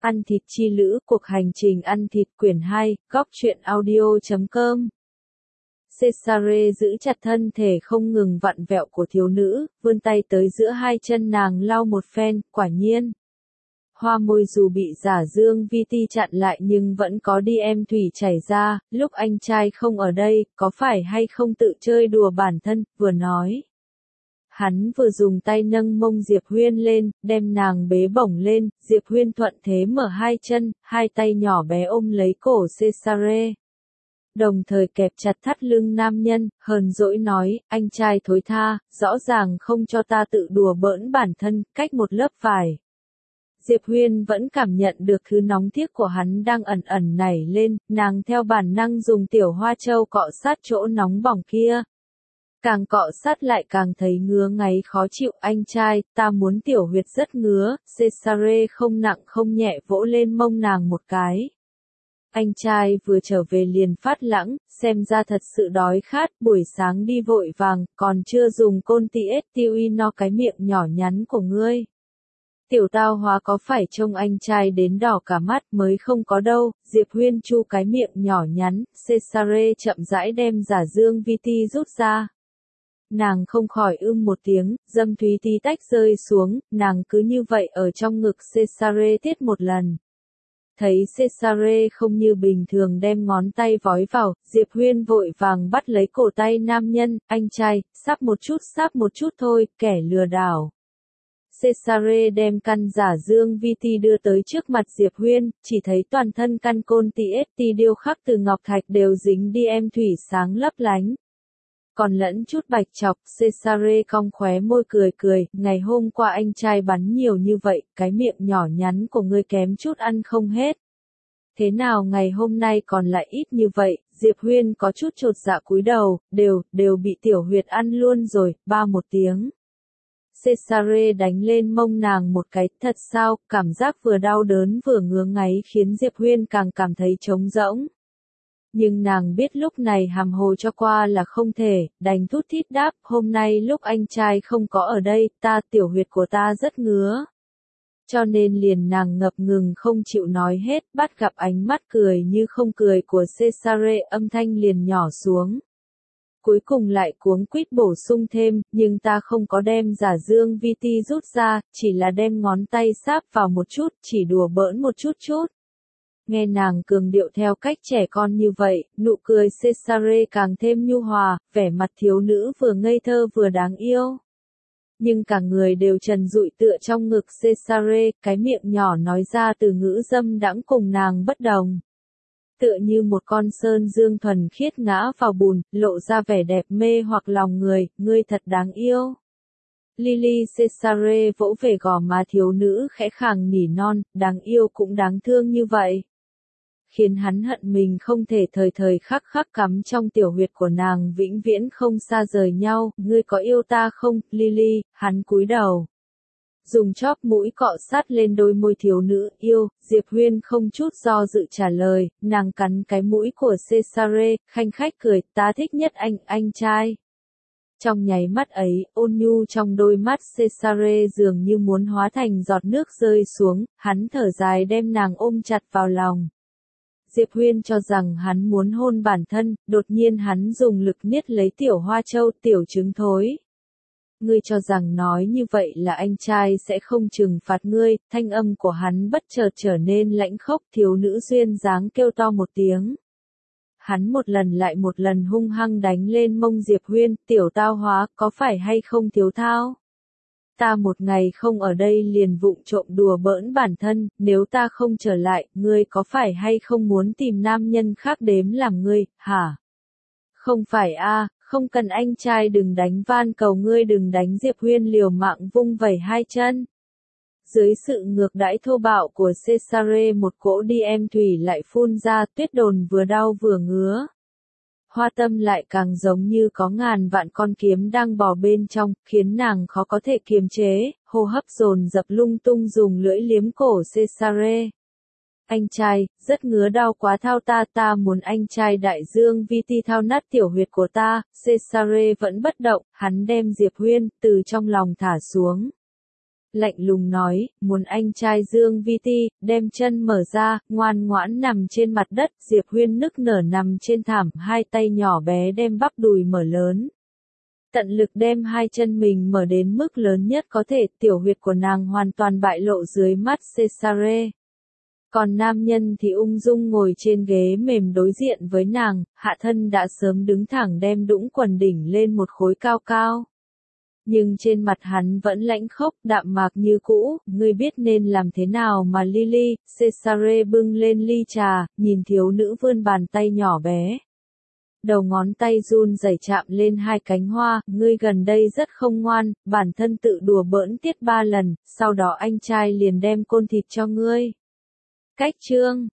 Ăn thịt chi lữ, cuộc hành trình ăn thịt quyển 2, góc truyện audio.com. Cesare giữ chặt thân thể không ngừng vặn vẹo của thiếu nữ, vươn tay tới giữa hai chân nàng lau một phen, quả nhiên. Hoa môi dù bị giả dương vi ti chặn lại nhưng vẫn có đi em thủy chảy ra, lúc anh trai không ở đây, có phải hay không tự chơi đùa bản thân, vừa nói. Hắn vừa dùng tay nâng mông Diệp Huyên lên, đem nàng bế bổng lên, Diệp Huyên thuận thế mở hai chân, hai tay nhỏ bé ôm lấy cổ Cesare. Đồng thời kẹp chặt thắt lưng nam nhân, hờn dỗi nói, anh trai thối tha, rõ ràng không cho ta tự đùa bỡn bản thân, cách một lớp vải. Diệp Huyên vẫn cảm nhận được thứ nóng tiếc của hắn đang ẩn ẩn nảy lên, nàng theo bản năng dùng tiểu hoa châu cọ sát chỗ nóng bỏng kia. Càng cọ sát lại càng thấy ngứa ngáy khó chịu, anh trai, ta muốn tiểu huyệt rất ngứa, Cesare không nặng không nhẹ vỗ lên mông nàng một cái. Anh trai vừa trở về liền phát lãng, xem ra thật sự đói khát, buổi sáng đi vội vàng, còn chưa dùng côn tiết tiwi no cái miệng nhỏ nhắn của ngươi. Tiểu tao hóa có phải trông anh trai đến đỏ cả mắt mới không có đâu, Diệp Huyên chu cái miệng nhỏ nhắn, Cesare chậm rãi đem giả dương vi ti rút ra. Nàng không khỏi một tiếng, dâm thúy tí tách rơi xuống, nàng cứ như vậy ở trong ngực Cesare tiết một lần. Thấy Cesare không như bình thường đem ngón tay vói vào, Diệp Huyên vội vàng bắt lấy cổ tay nam nhân, anh trai, sắp một chút thôi, kẻ lừa đảo. Cesare đem căn giả dương vi ti đưa tới trước mặt Diệp Huyên, chỉ thấy toàn thân căn côn ti điêu khắc từ ngọc thạch đều dính đi em thủy sáng lấp lánh. Còn lẫn chút bạch chọc, Cesare cong khóe môi cười, ngày hôm qua anh trai bắn nhiều như vậy, cái miệng nhỏ nhắn của ngươi kém chút ăn không hết. Thế nào ngày hôm nay còn lại ít như vậy, Diệp Huyên có chút chột dạ cúi đầu, đều bị tiểu huyệt ăn luôn rồi, ba một tiếng. Cesare đánh lên mông nàng một cái, thật sao, cảm giác vừa đau đớn vừa ngứa ngáy khiến Diệp Huyên càng cảm thấy trống rỗng. Nhưng nàng biết lúc này hàm hồ cho qua là không thể, đành thút thít đáp, hôm nay lúc anh trai không có ở đây, tiểu huyệt của ta rất ngứa. Cho nên liền nàng ngập ngừng không chịu nói hết, bắt gặp ánh mắt cười như không cười của Cesare, âm thanh liền nhỏ xuống. Cuối cùng lại cuống quýt bổ sung thêm, nhưng ta không có đem giả dương vi ti rút ra, chỉ là đem ngón tay sáp vào một chút, chỉ đùa bỡn một chút. Nghe nàng cường điệu theo cách trẻ con như vậy, nụ cười Cesare càng thêm nhu hòa, vẻ mặt thiếu nữ vừa ngây thơ vừa đáng yêu. Nhưng cả người đều trần trụi tựa trong ngực Cesare, cái miệng nhỏ nói ra từ ngữ dâm đãng cùng nàng bất đồng. Tựa như một con sơn dương thuần khiết ngã vào bùn, lộ ra vẻ đẹp mê hoặc lòng người, ngươi thật đáng yêu. Lily Cesare vỗ về gò má thiếu nữ khẽ khàng nỉ non, đáng yêu cũng đáng thương như vậy. Khiến hắn hận mình không thể thời thời khắc khắc cắm trong tiểu huyệt của nàng vĩnh viễn không xa rời nhau, ngươi có yêu ta không, Lily, hắn cúi đầu. Dùng chóp mũi cọ sát lên đôi môi thiếu nữ, yêu, Diệp Huyên không chút do dự trả lời, nàng cắn cái mũi của Cesare, khanh khách cười, ta thích nhất anh trai. Trong nháy mắt ấy, ôn nhu trong đôi mắt Cesare dường như muốn hóa thành giọt nước rơi xuống, hắn thở dài đem nàng ôm chặt vào lòng. Diệp Huyên cho rằng hắn muốn hôn bản thân, đột nhiên hắn dùng lực niết lấy tiểu hoa châu, tiểu trứng thối. Ngươi cho rằng nói như vậy là anh trai sẽ không trừng phạt ngươi, thanh âm của hắn bất chợt trở nên lãnh khốc, thiếu nữ duyên dáng kêu to một tiếng. Hắn một lần lại một lần hung hăng đánh lên mông Diệp Huyên, tiểu tao hóa, có phải hay không thiếu thao? Ta một ngày không ở đây liền vụng trộm đùa bỡn bản thân, nếu ta không trở lại, ngươi có phải hay không muốn tìm nam nhân khác đếm làm ngươi, hả? Không phải a, không cần anh trai đừng đánh, van cầu ngươi đừng đánh, Diệp Huyên liều mạng vung vẩy hai chân. Dưới sự ngược đãi thô bạo của Cesare một cỗ đi em thủy lại phun ra, tuyết đồn vừa đau vừa ngứa. Hoa tâm lại càng giống như có ngàn vạn con kiếm đang bò bên trong, khiến nàng khó có thể kiềm chế, hô hấp dồn dập lung tung dùng lưỡi liếm cổ Cesare. Anh trai, rất ngứa đau quá thao ta muốn anh trai đại dương vi ti thao nát tiểu huyệt của ta, Cesare vẫn bất động, hắn đem Diệp Huyên từ trong lòng thả xuống. lạnh lùng nói, muốn anh trai Dương Vi Ti, đem chân mở ra, ngoan ngoãn nằm trên mặt đất, Diệp Huyên nức nở nằm trên thảm, hai tay nhỏ bé đem bắp đùi mở lớn. Tận lực đem hai chân mình mở đến mức lớn nhất có thể, tiểu huyệt của nàng hoàn toàn bại lộ dưới mắt Cesare. Còn nam nhân thì ung dung ngồi trên ghế mềm đối diện với nàng, hạ thân đã sớm đứng thẳng đem đũng quần đỉnh lên một khối cao cao. Nhưng trên mặt hắn vẫn lãnh khốc, đạm mạc như cũ, ngươi biết nên làm thế nào mà Lily, Cesare bưng lên ly trà, nhìn thiếu nữ vươn bàn tay nhỏ bé. Đầu ngón tay run rẩy chạm lên hai cánh hoa, ngươi gần đây rất không ngoan, bản thân tự đùa bỡn tiết 3 lần, sau đó anh trai liền đem côn thịt cho ngươi. Cách chương